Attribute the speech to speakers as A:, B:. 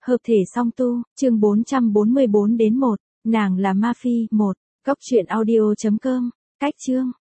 A: Hợp thể song tu, chương 444 đến 1, nàng là Ma Phi, 1, góc truyện audio.com, cách chương.